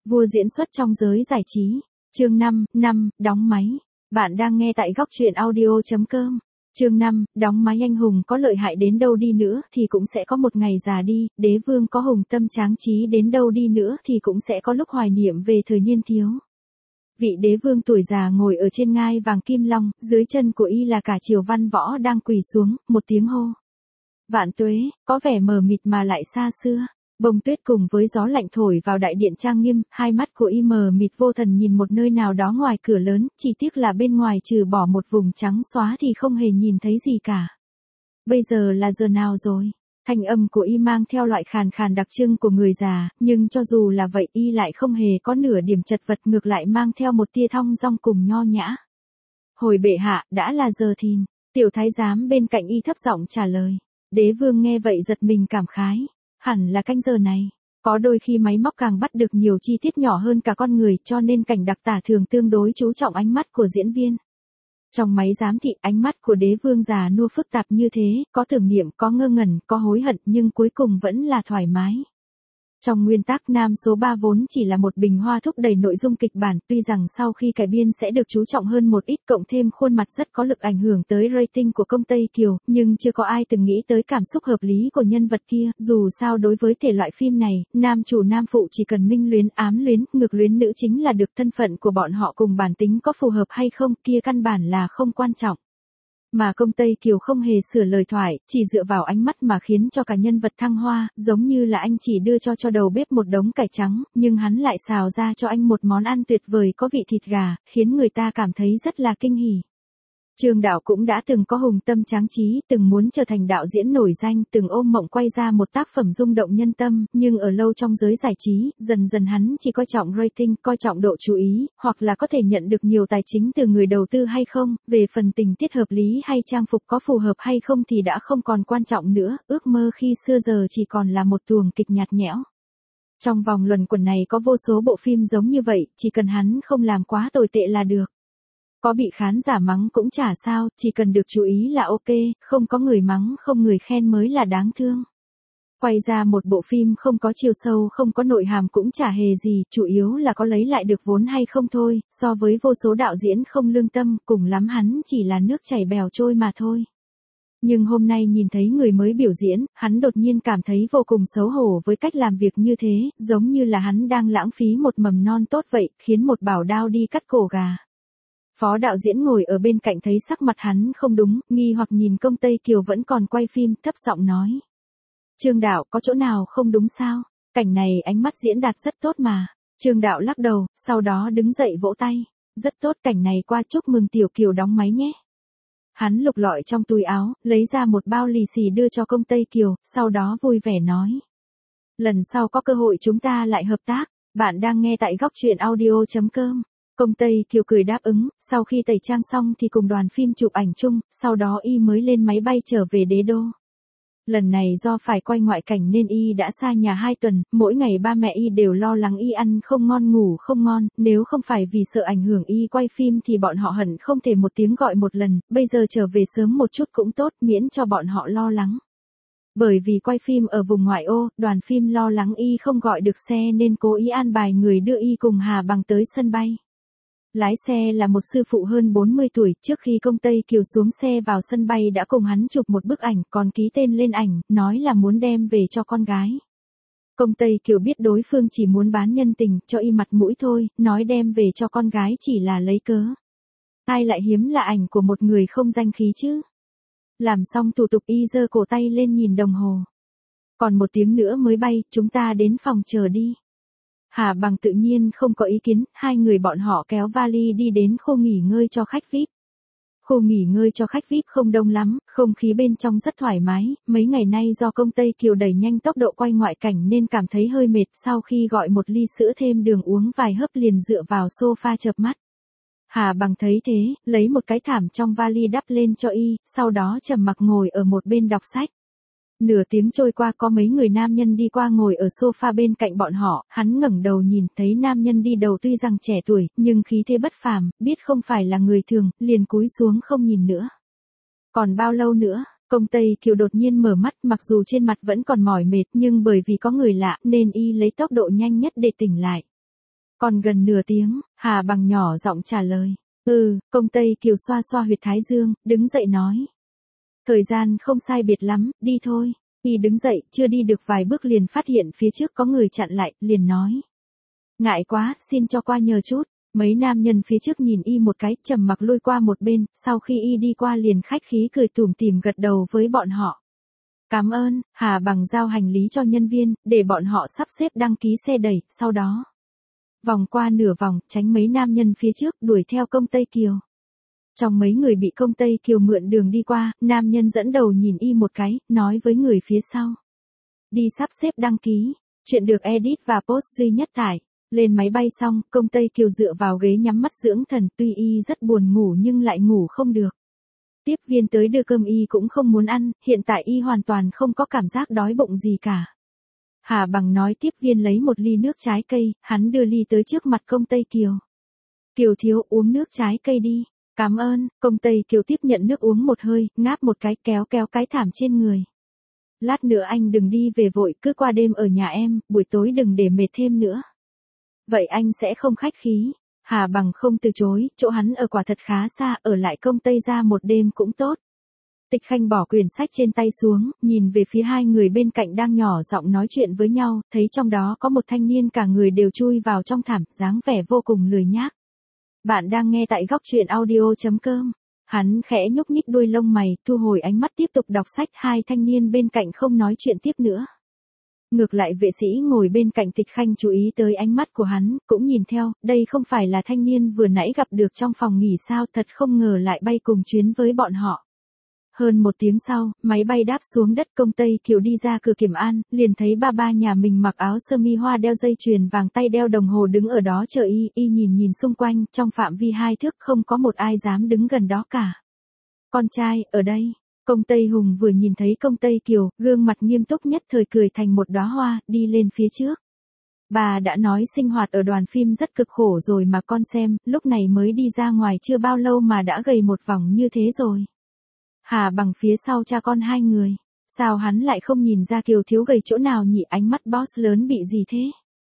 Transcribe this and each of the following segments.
Vua diễn xuất trong giới giải trí. Chương 5, đóng máy. Bạn đang nghe tại góc truyện audio.com. Chương 5, đóng máy. Anh hùng có lợi hại đến đâu đi nữa thì cũng sẽ có một ngày già đi, đế vương có hùng tâm tráng trí đến đâu đi nữa thì cũng sẽ có lúc hoài niệm về thời niên thiếu. Vị đế vương tuổi già ngồi ở trên ngai vàng kim long, dưới chân của y là cả triều văn võ đang quỳ xuống, một tiếng hô. Vạn tuế, có vẻ mờ mịt mà lại xa xưa. Bông tuyết cùng với gió lạnh thổi vào đại điện trang nghiêm, hai mắt của y mờ mịt vô thần nhìn một nơi nào đó ngoài cửa lớn, chỉ tiếc là bên ngoài trừ bỏ một vùng trắng xóa thì không hề nhìn thấy gì cả. Bây giờ là giờ nào rồi? Thanh âm của y mang theo loại khàn khàn đặc trưng của người già, nhưng cho dù là vậy y lại không hề có nửa điểm chật vật, ngược lại mang theo một tia thong dong cùng nho nhã. Hồi bệ hạ, đã là giờ thìn. Tiểu thái giám bên cạnh y thấp giọng trả lời. Đế vương nghe vậy giật mình cảm khái. Hẳn là canh giờ này. Có đôi khi máy móc càng bắt được nhiều chi tiết nhỏ hơn cả con người, cho nên cảnh đặc tả thường tương đối chú trọng ánh mắt của diễn viên. Trong máy giám thị, ánh mắt của đế vương già nua phức tạp như thế, có tưởng niệm, có ngơ ngẩn, có hối hận, nhưng cuối cùng vẫn là thoải mái. Trong nguyên tắc, nam số 3 vốn chỉ là một bình hoa thúc đẩy nội dung kịch bản, tuy rằng sau khi cải biên sẽ được chú trọng hơn một ít, cộng thêm khuôn mặt rất có lực ảnh hưởng tới rating của công Tây Kiều, nhưng chưa có ai từng nghĩ tới cảm xúc hợp lý của nhân vật kia. Dù sao đối với thể loại phim này, nam chủ nam phụ chỉ cần minh luyến, ám luyến, ngược luyến nữ chính là được, thân phận của bọn họ cùng bản tính có phù hợp hay không kia căn bản là không quan trọng. Mà công Tây Kiều không hề sửa lời thoại, chỉ dựa vào ánh mắt mà khiến cho cả nhân vật thăng hoa, giống như là anh chỉ đưa cho đầu bếp một đống cải trắng, nhưng hắn lại xào ra cho anh một món ăn tuyệt vời có vị thịt gà, khiến người ta cảm thấy rất là kinh hỉ. Trương Đạo cũng đã từng có hùng tâm tráng trí, từng muốn trở thành đạo diễn nổi danh, từng ôm mộng quay ra một tác phẩm rung động nhân tâm, nhưng ở lâu trong giới giải trí, dần dần hắn chỉ coi trọng rating, coi trọng độ chú ý, hoặc là có thể nhận được nhiều tài chính từ người đầu tư hay không, về phần tình tiết hợp lý hay trang phục có phù hợp hay không thì đã không còn quan trọng nữa, ước mơ khi xưa giờ chỉ còn là một tuồng kịch nhạt nhẽo. Trong vòng luẩn quẩn này có vô số bộ phim giống như vậy, chỉ cần hắn không làm quá tồi tệ là được. Có bị khán giả mắng cũng chả sao, chỉ cần được chú ý là ok, không có người mắng không người khen mới là đáng thương. Quay ra một bộ phim không có chiều sâu không có nội hàm cũng chả hề gì, chủ yếu là có lấy lại được vốn hay không thôi, so với vô số đạo diễn không lương tâm, cùng lắm hắn chỉ là nước chảy bèo trôi mà thôi. Nhưng hôm nay nhìn thấy người mới biểu diễn, hắn đột nhiên cảm thấy vô cùng xấu hổ với cách làm việc như thế, giống như là hắn đang lãng phí một mầm non tốt vậy, khiến một bảo đao đi cắt cổ gà. Phó đạo diễn ngồi ở bên cạnh thấy sắc mặt hắn không đúng, nghi hoặc nhìn công Tây Kiều vẫn còn quay phim, thấp giọng nói. Trương Đạo, có chỗ nào không đúng sao? Cảnh này ánh mắt diễn đạt rất tốt mà. Trương Đạo lắc đầu, sau đó đứng dậy vỗ tay. Rất tốt, cảnh này qua, chúc mừng Tiểu Kiều đóng máy nhé. Hắn lục lọi trong túi áo, lấy ra một bao lì xì đưa cho công Tây Kiều, sau đó vui vẻ nói. Lần sau có cơ hội chúng ta lại hợp tác. Bạn đang nghe tại góc truyện audio.com. Công Tây Kiều cười đáp ứng, sau khi tẩy trang xong thì cùng đoàn phim chụp ảnh chung, sau đó y mới lên máy bay trở về đế đô. Lần này do phải quay ngoại cảnh nên y đã xa nhà 2 tuần, mỗi ngày ba mẹ y đều lo lắng y ăn không ngon ngủ không ngon, nếu không phải vì sợ ảnh hưởng y quay phim thì bọn họ hận không thể một tiếng gọi một lần, bây giờ trở về sớm một chút cũng tốt miễn cho bọn họ lo lắng. Bởi vì quay phim ở vùng ngoại ô, đoàn phim lo lắng y không gọi được xe nên cố ý an bài người đưa y cùng Hà Bằng tới sân bay. Lái xe là một sư phụ hơn 40 tuổi, trước khi công Tây Kiều xuống xe vào sân bay đã cùng hắn chụp một bức ảnh, còn ký tên lên ảnh, nói là muốn đem về cho con gái. Công Tây Kiều biết đối phương chỉ muốn bán nhân tình, cho y mặt mũi thôi, nói đem về cho con gái chỉ là lấy cớ. Ai lại hiếm là ảnh của một người không danh khí chứ? Làm xong thủ tục y giơ cổ tay lên nhìn đồng hồ. Còn 1 tiếng nữa mới bay, chúng ta đến phòng chờ đi. Hà Bằng tự nhiên không có ý kiến, hai người bọn họ kéo vali đi đến khu nghỉ ngơi cho khách VIP. Khu nghỉ ngơi cho khách VIP không đông lắm, không khí bên trong rất thoải mái, mấy ngày nay do công Tây Kiều đẩy nhanh tốc độ quay ngoại cảnh nên cảm thấy hơi mệt, sau khi gọi một ly sữa thêm đường uống vài hớp liền dựa vào sofa chợp mắt. Hà Bằng thấy thế, lấy một cái thảm trong vali đắp lên cho y, sau đó trầm mặc ngồi ở một bên đọc sách. Nửa tiếng trôi qua có mấy người nam nhân đi qua ngồi ở sofa bên cạnh bọn họ, hắn ngẩng đầu nhìn thấy nam nhân đi đầu tuy rằng trẻ tuổi, nhưng khí thế bất phàm, biết không phải là người thường, liền cúi xuống không nhìn nữa. Còn bao lâu nữa? Công Tây Kiều đột nhiên mở mắt, mặc dù trên mặt vẫn còn mỏi mệt nhưng bởi vì có người lạ nên y lấy tốc độ nhanh nhất để tỉnh lại. Còn gần nửa tiếng, Hà Bằng nhỏ giọng trả lời. Công Tây Kiều xoa xoa huyệt thái dương, đứng dậy nói. Thời gian không sai biệt lắm, đi thôi. Y đứng dậy, chưa đi được vài bước liền phát hiện phía trước có người chặn lại, liền nói. Ngại quá, xin cho qua nhờ chút. Mấy nam nhân phía trước nhìn Y một cái, trầm mặc lui qua một bên, sau khi Y đi qua liền khách khí cười tủm tỉm gật đầu với bọn họ. Cảm ơn, Hà Bằng giao hành lý cho nhân viên, để bọn họ sắp xếp đăng ký xe đẩy, sau đó. Vòng qua nửa vòng, tránh mấy nam nhân phía trước, đuổi theo công Tây Kiều. Trong mấy người bị công Tây Kiều mượn đường đi qua, nam nhân dẫn đầu nhìn Y một cái, nói với người phía sau. Đi sắp xếp đăng ký, chuyện được edit và post duy nhất tải. Lên máy bay xong, công Tây Kiều dựa vào ghế nhắm mắt dưỡng thần, tuy Y rất buồn ngủ nhưng lại ngủ không được. Tiếp viên tới đưa cơm Y cũng không muốn ăn, hiện tại Y hoàn toàn không có cảm giác đói bụng gì cả. Hà Bằng nói tiếp viên lấy một ly nước trái cây, hắn đưa ly tới trước mặt công Tây Kiều. Kiều thiếu uống nước trái cây đi. Cảm ơn, công Tây Kiều tiếp nhận nước uống một hơi, ngáp một cái kéo cái thảm trên người. Lát nữa anh đừng đi về vội, cứ qua đêm ở nhà em, buổi tối đừng để mệt thêm nữa. Vậy anh sẽ không khách khí. Hà Bằng không từ chối, chỗ hắn ở quả thật khá xa, ở lại công Tây ra một đêm cũng tốt. Tịch Khanh bỏ quyển sách trên tay xuống, nhìn về phía hai người bên cạnh đang nhỏ giọng nói chuyện với nhau, thấy trong đó có một thanh niên cả người đều chui vào trong thảm, dáng vẻ vô cùng lười nhác. Bạn đang nghe tại góc truyện audio.com. Hắn khẽ nhúc nhích đuôi lông mày, thu hồi ánh mắt tiếp tục đọc sách, hai thanh niên bên cạnh không nói chuyện tiếp nữa. Ngược lại vệ sĩ ngồi bên cạnh Tịch Khanh chú ý tới ánh mắt của hắn, cũng nhìn theo, đây không phải là thanh niên vừa nãy gặp được trong phòng nghỉ sao, thật không ngờ lại bay cùng chuyến với bọn họ. Hơn một tiếng sau, máy bay đáp xuống đất, công Tây Kiều đi ra cửa kiểm an, liền thấy ba nhà mình mặc áo sơ mi hoa đeo dây chuyền vàng tay đeo đồng hồ đứng ở đó chờ Y nhìn xung quanh, trong phạm vi 2 thước không có một ai dám đứng gần đó cả. Con trai, ở đây. Công Tây Hùng vừa nhìn thấy công Tây Kiều, gương mặt nghiêm túc nhất thời cười thành một đóa hoa, đi lên phía trước. Bà đã nói sinh hoạt ở đoàn phim rất cực khổ rồi mà con xem, lúc này mới đi ra ngoài chưa bao lâu mà đã gầy một vòng như thế rồi. Hà Bằng phía sau cha con hai người. Sao hắn lại không nhìn ra Kiều thiếu gầy chỗ nào nhỉ, ánh mắt boss lớn bị gì thế?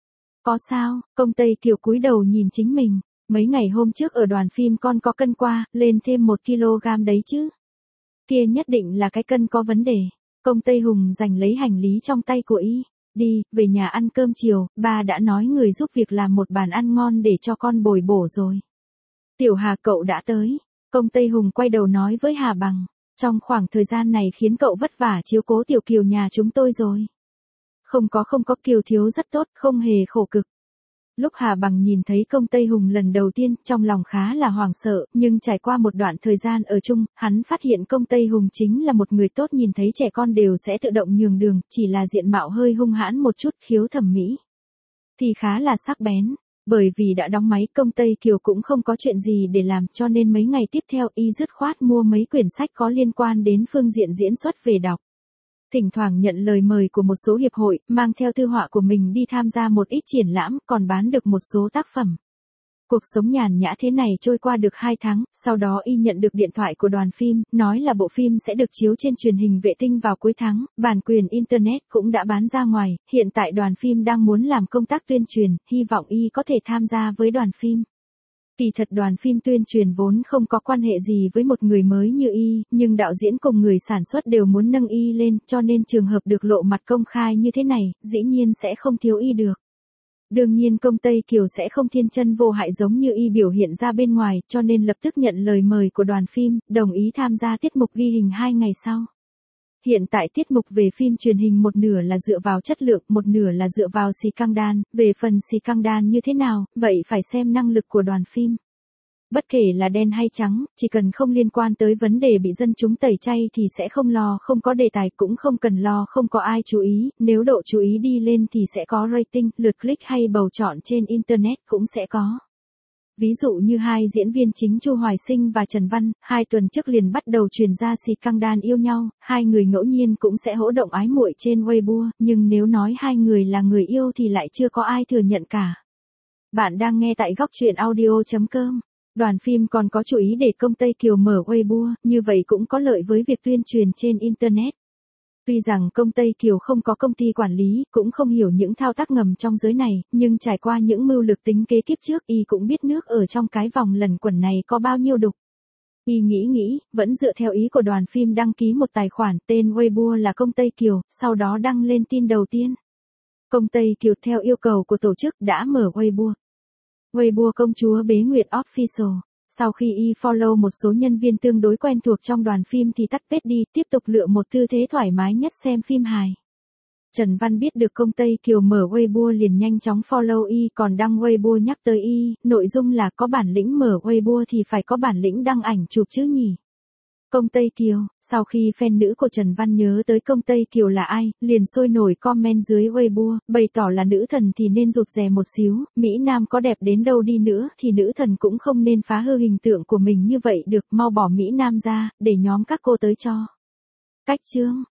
Có sao, công Tây Kiều cúi đầu nhìn chính mình. Mấy ngày hôm trước ở đoàn phim con có cân qua, lên thêm 1 kg đấy chứ. Kia nhất định là cái cân có vấn đề. Công Tây Hùng giành lấy hành lý trong tay của Y. Đi, về nhà ăn cơm chiều, ba đã nói người giúp việc làm một bàn ăn ngon để cho con bồi bổ rồi. Tiểu Hà cậu đã tới. Công Tây Hùng quay đầu nói với Hà Bằng. Trong khoảng thời gian này khiến cậu vất vả chiếu cố Tiểu Kiều nhà chúng tôi rồi. Không có Kiều thiếu rất tốt, không hề khổ cực. Lúc Hà Bằng nhìn thấy công Tây Hùng lần đầu tiên, trong lòng khá là hoảng sợ, nhưng trải qua một đoạn thời gian ở chung, hắn phát hiện công Tây Hùng chính là một người tốt, nhìn thấy trẻ con đều sẽ tự động nhường đường, chỉ là diện mạo hơi hung hãn một chút, khiếu thẩm mỹ thì khá là sắc bén. Bởi vì đã đóng máy, công Tây Kiều cũng không có chuyện gì để làm, cho nên mấy ngày tiếp theo Y dứt khoát mua mấy quyển sách có liên quan đến phương diện diễn xuất về đọc. Thỉnh thoảng nhận lời mời của một số hiệp hội, mang theo thư họa của mình đi tham gia một ít triển lãm, còn bán được một số tác phẩm. Cuộc sống nhàn nhã thế này trôi qua được 2 tháng, sau đó Y nhận được điện thoại của đoàn phim, nói là bộ phim sẽ được chiếu trên truyền hình vệ tinh vào cuối tháng, bản quyền Internet cũng đã bán ra ngoài, hiện tại đoàn phim đang muốn làm công tác tuyên truyền, hy vọng Y có thể tham gia với đoàn phim. Kỳ thật đoàn phim tuyên truyền vốn không có quan hệ gì với một người mới như Y, nhưng đạo diễn cùng người sản xuất đều muốn nâng Y lên, cho nên trường hợp được lộ mặt công khai như thế này, dĩ nhiên sẽ không thiếu Y được. Đương nhiên công Tây Kiều sẽ không thiên chân vô hại giống như Y biểu hiện ra bên ngoài, cho nên lập tức nhận lời mời của đoàn phim, đồng ý tham gia tiết mục ghi hình 2 ngày sau. Hiện tại tiết mục về phim truyền hình một nửa là dựa vào chất lượng, một nửa là dựa vào xì căng đan, về phần xì căng đan như thế nào, vậy phải xem năng lực của đoàn phim. Bất kể là đen hay trắng, chỉ cần không liên quan tới vấn đề bị dân chúng tẩy chay thì sẽ không lo, không có đề tài cũng không cần lo, không có ai chú ý, nếu độ chú ý đi lên thì sẽ có rating, lượt click hay bầu chọn trên Internet cũng sẽ có. Ví dụ như hai diễn viên chính Chu Hoài Sinh và Trần Văn, 2 tuần trước liền bắt đầu truyền ra xì căng đan yêu nhau, hai người ngẫu nhiên cũng sẽ hỗ động ái muội trên Weibo, nhưng nếu nói hai người là người yêu thì lại chưa có ai thừa nhận cả. Bạn đang nghe tại góc truyện audio.com. Đoàn phim còn có chú ý để công Tây Kiều mở Weibo, như vậy cũng có lợi với việc tuyên truyền trên Internet. Tuy rằng công Tây Kiều không có công ty quản lý, cũng không hiểu những thao tác ngầm trong giới này, nhưng trải qua những mưu lược tính kế kiếp trước y cũng biết nước ở trong cái vòng lẩn quẩn này có bao nhiêu đục. Y nghĩ, vẫn dựa theo ý của đoàn phim đăng ký một tài khoản tên Weibo là công Tây Kiều, sau đó đăng lên tin đầu tiên. Công Tây Kiều theo yêu cầu của tổ chức đã mở Weibo. Weibo công chúa Bế Nguyệt Official. Sau khi y follow một số nhân viên tương đối quen thuộc trong đoàn phim thì tắt page đi, tiếp tục lựa một tư thế thoải mái nhất xem phim hài. Trần Văn biết được công Tây Kiều mở Weibo liền nhanh chóng follow y, còn đăng Weibo nhắc tới y, nội dung là có bản lĩnh mở Weibo thì phải có bản lĩnh đăng ảnh chụp chứ nhỉ. Công Tây Kiều, sau khi fan nữ của Trần Văn nhớ tới công Tây Kiều là ai, liền sôi nổi comment dưới Weibo, bày tỏ là nữ thần thì nên rụt rè một xíu, Mỹ Nam có đẹp đến đâu đi nữa thì nữ thần cũng không nên phá hư hình tượng của mình như vậy được, mau bỏ Mỹ Nam ra, để nhóm các cô tới cho. Cách chương